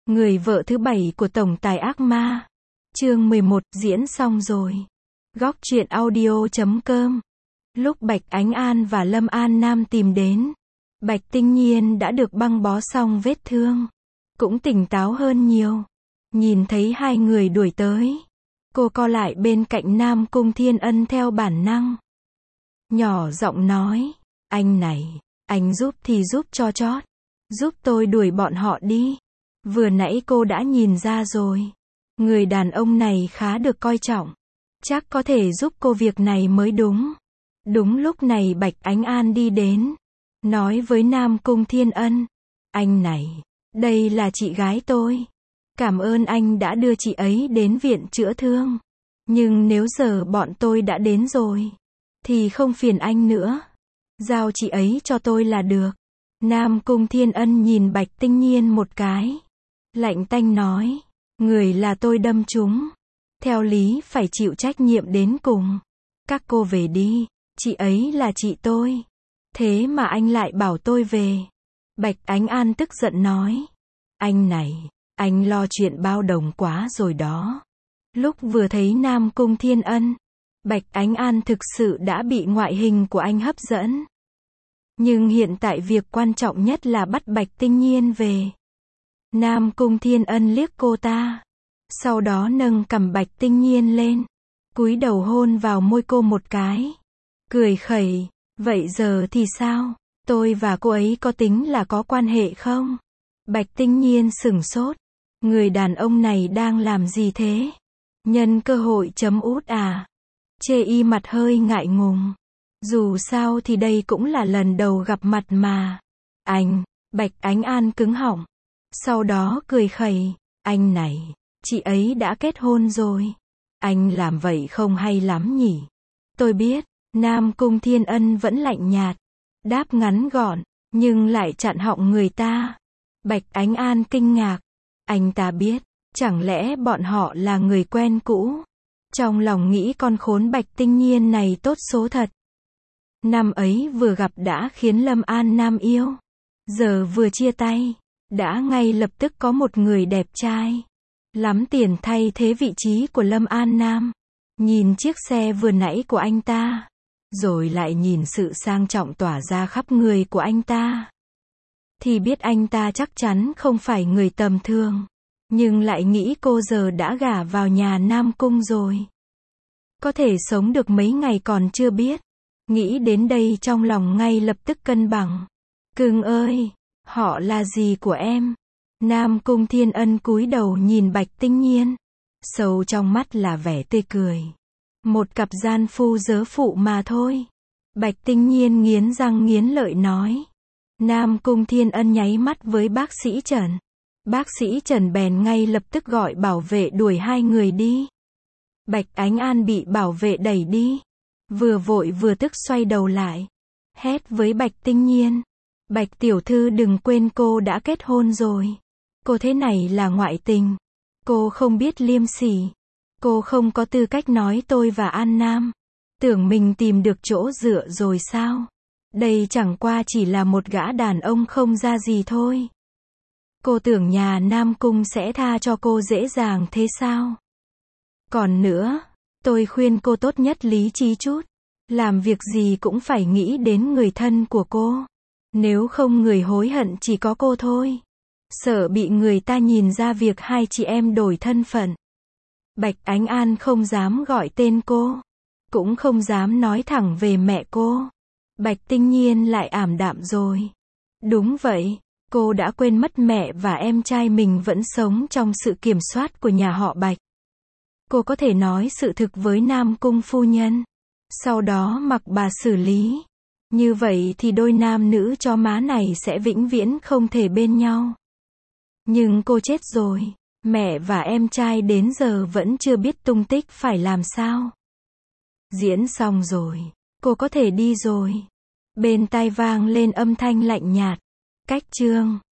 Người vợ thứ 7 của tổng tài ác ma. Chương 11, diễn xong rồi. Góc truyện audio.com. Lúc Bạch Ánh An và Lâm An Nam tìm đến, Bạch Tinh Nhiên đã được băng bó xong vết thương, cũng tỉnh táo hơn nhiều. Nhìn thấy hai người đuổi tới, cô co lại bên cạnh Nam Cung Thiên Ân theo bản năng. Nhỏ giọng nói, anh này, anh giúp thì giúp cho chót, giúp tôi đuổi bọn họ đi. Vừa nãy cô đã nhìn ra rồi, người đàn ông này khá được coi trọng, chắc có thể giúp cô việc này mới đúng. Đúng lúc này Bạch Ánh An đi đến, nói với Nam Cung Thiên Ân, anh này, đây là chị gái tôi. Cảm ơn anh đã đưa chị ấy đến viện chữa thương. Nhưng nếu giờ bọn tôi đã đến rồi, thì không phiền anh nữa. Giao chị ấy cho tôi là được. Nam Cung Thiên Ân nhìn Bạch Tinh Nhiên một cái, lạnh tanh nói, người là tôi đâm trúng, theo lý phải chịu trách nhiệm đến cùng. Các cô về đi, chị ấy là chị tôi. Thế mà anh lại bảo tôi về. Bạch Ánh An tức giận nói, anh này, anh lo chuyện bao đồng quá rồi đó. Lúc vừa thấy Nam Cung Thiên Ân, Bạch Ánh An thực sự đã bị ngoại hình của anh hấp dẫn. Nhưng hiện tại việc quan trọng nhất là bắt Bạch Tinh Nhiên về. Nam Cung Thiên Ân liếc cô ta, sau đó nâng cằm Bạch Tinh Nhiên lên, cúi đầu hôn vào môi cô một cái, cười khẩy, vậy giờ thì sao? Tôi và cô ấy có tính là có quan hệ không? Bạch Tinh Nhiên sửng sốt, người đàn ông này đang làm gì thế? Nhân cơ hội chấm út à? Chê y mặt hơi ngại ngùng. Dù sao thì đây cũng là lần đầu gặp mặt mà. Anh, Bạch Ánh An cứng họng. Sau đó cười khẩy, anh này, chị ấy đã kết hôn rồi. Anh làm vậy không hay lắm nhỉ? Tôi biết. Nam Cung Thiên Ân vẫn lạnh nhạt, đáp ngắn gọn, nhưng lại chặn họng người ta. Bạch Ánh An kinh ngạc, anh ta biết, chẳng lẽ bọn họ là người quen cũ? Trong lòng nghĩ con khốn Bạch Tinh Nhiên này tốt số thật. Năm ấy vừa gặp đã khiến Lâm An Nam yêu, giờ vừa chia tay, đã ngay lập tức có một người đẹp trai, lắm tiền thay thế vị trí của Lâm An Nam. Nhìn chiếc xe vừa nãy của anh ta, rồi lại nhìn sự sang trọng tỏa ra khắp người của anh ta, thì biết anh ta chắc chắn không phải người tầm thường. Nhưng lại nghĩ cô giờ đã gả vào nhà Nam Cung rồi, có thể sống được mấy ngày còn chưa biết. Nghĩ đến đây trong lòng ngay lập tức cân bằng. Cưng ơi, họ là gì của em? Nam Cung Thiên Ân cúi đầu nhìn Bạch Tinh Nhiên, sâu trong mắt là vẻ tươi cười. Một cặp gian phu dớ phụ mà thôi. Bạch Tinh Nhiên nghiến răng nghiến lợi nói. Nam Cung Thiên Ân nháy mắt với bác sĩ Trần. Bác sĩ Trần bèn ngay lập tức gọi bảo vệ đuổi hai người đi. Bạch Ánh An bị bảo vệ đẩy đi, vừa vội vừa tức xoay đầu lại, hét với Bạch Tinh Nhiên, Bạch tiểu thư đừng quên cô đã kết hôn rồi. Cô thế này là ngoại tình. Cô không biết liêm sỉ. Cô không có tư cách nói tôi và An Nam. Tưởng mình tìm được chỗ dựa rồi sao? Đây chẳng qua chỉ là một gã đàn ông không ra gì thôi. Cô tưởng nhà Nam Cung sẽ tha cho cô dễ dàng thế sao? Còn nữa, tôi khuyên cô tốt nhất lý trí chút. Làm việc gì cũng phải nghĩ đến người thân của cô. Nếu không người hối hận chỉ có cô thôi. Sợ bị người ta nhìn ra việc hai chị em đổi thân phận. Bạch Ánh An không dám gọi tên cô, cũng không dám nói thẳng về mẹ cô. Bạch Tinh Nhiên lại ảm đạm rồi. Đúng vậy, cô đã quên mất mẹ và em trai mình vẫn sống trong sự kiểm soát của nhà họ Bạch. Cô có thể nói sự thực với Nam Cung phu nhân, sau đó mặc bà xử lý. Như vậy thì đôi nam nữ chó má này sẽ vĩnh viễn không thể bên nhau. Nhưng cô chết rồi, mẹ và em trai đến giờ vẫn chưa biết tung tích, phải làm sao? Diễn xong rồi, cô có thể đi rồi. Bên tai vang lên âm thanh lạnh nhạt. Cách chương